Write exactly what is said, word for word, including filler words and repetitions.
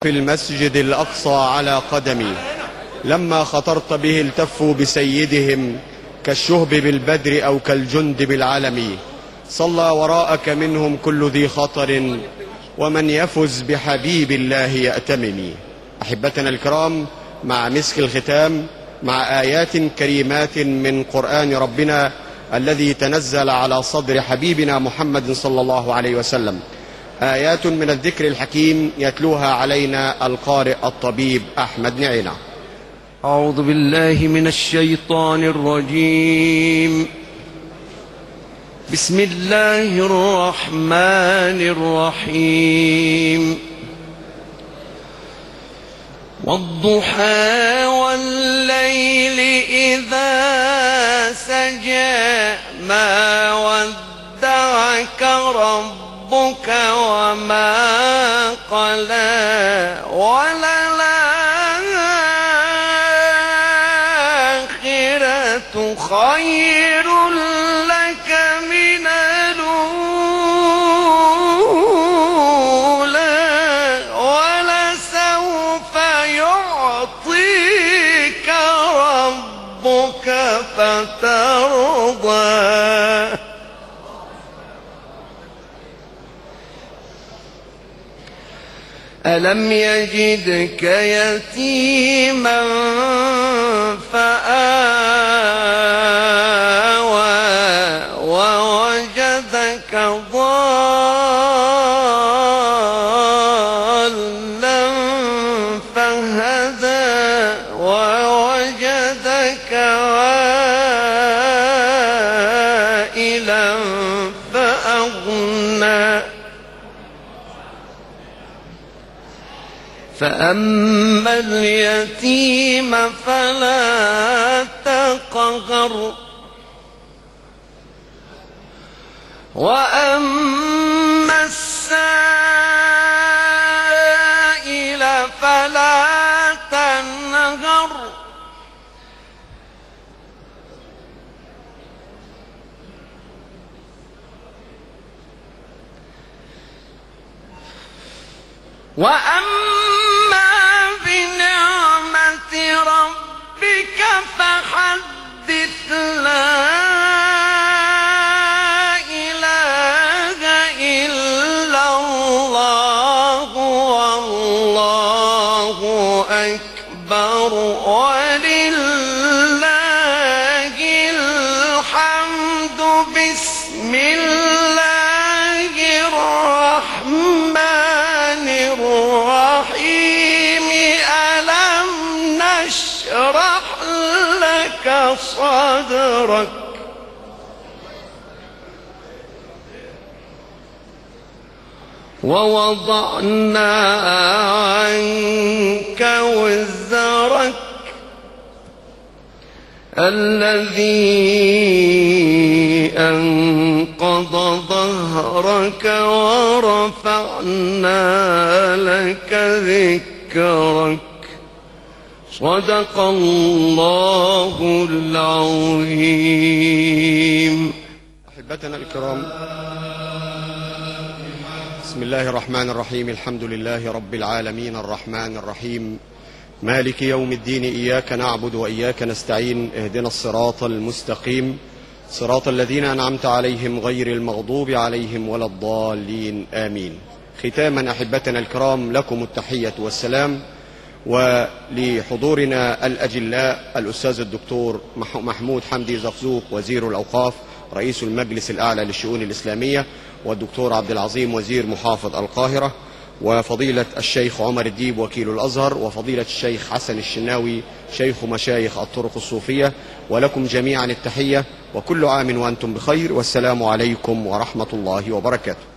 في المسجد الأقصى على قدمي، لما خطرت به التفوا بسيدهم كالشهب بالبدر أو كالجند بالعلم. صلى وراءك منهم كل ذي خطر، ومن يفز بحبيب الله يأتمم. أحبتنا الكرام، مع مسك الختام، مع آيات كريمات من قرآن ربنا الذي تنزل على صدر حبيبنا محمد صلى الله عليه وسلم، آيات من الذكر الحكيم يتلوها علينا القارئ الطبيب أحمد نعينة. أعوذ بالله من الشيطان الرجيم. بسم الله الرحمن الرحيم. والضحى والليل إذا سجى ما ودعك ربك وما قلى وللآخرة خير لك من الأولى ولسوف يعطيك ربك فترضى. ألم يجدك يتيما فآوى ووجدك ضالا فهدى ووجدك عائلا فأغنى. فأما اليتيم فلا تقهر وأما السائل فلا تنهر. وأما بنعمة ربك فحدث. لا إله إلا الله والله أكبر ولله الحمد. بسم الله الرحمن الرحيم. ألم نشرح لك صدرك ووضعنا عنك وزرك الذي أنقض ظهرك ورفعنا لك ذكرك. صدق الله العظيم. أحبتنا الكرام، بسم الله الرحمن الرحيم. الحمد لله رب العالمين الرحمن الرحيم مالك يوم الدين. إياك نعبد وإياك نستعين. اهدنا الصراط المستقيم صراط الذين أنعمت عليهم غير المغضوب عليهم ولا الضالين، آمين. ختاما أحبتنا الكرام، لكم التحية والسلام، ولحضورنا الأجلاء الأستاذ الدكتور محمود حمدي زقزوق وزير الأوقاف رئيس المجلس الأعلى للشؤون الإسلامية، والدكتور عبد العظيم وزير محافظ القاهرة، وفضيلة الشيخ عمر الديب وكيل الأزهر، وفضيلة الشيخ حسن الشناوي شيخ مشايخ الطرق الصوفية، ولكم جميعا التحية، وكل عام وأنتم بخير، والسلام عليكم ورحمة الله وبركاته.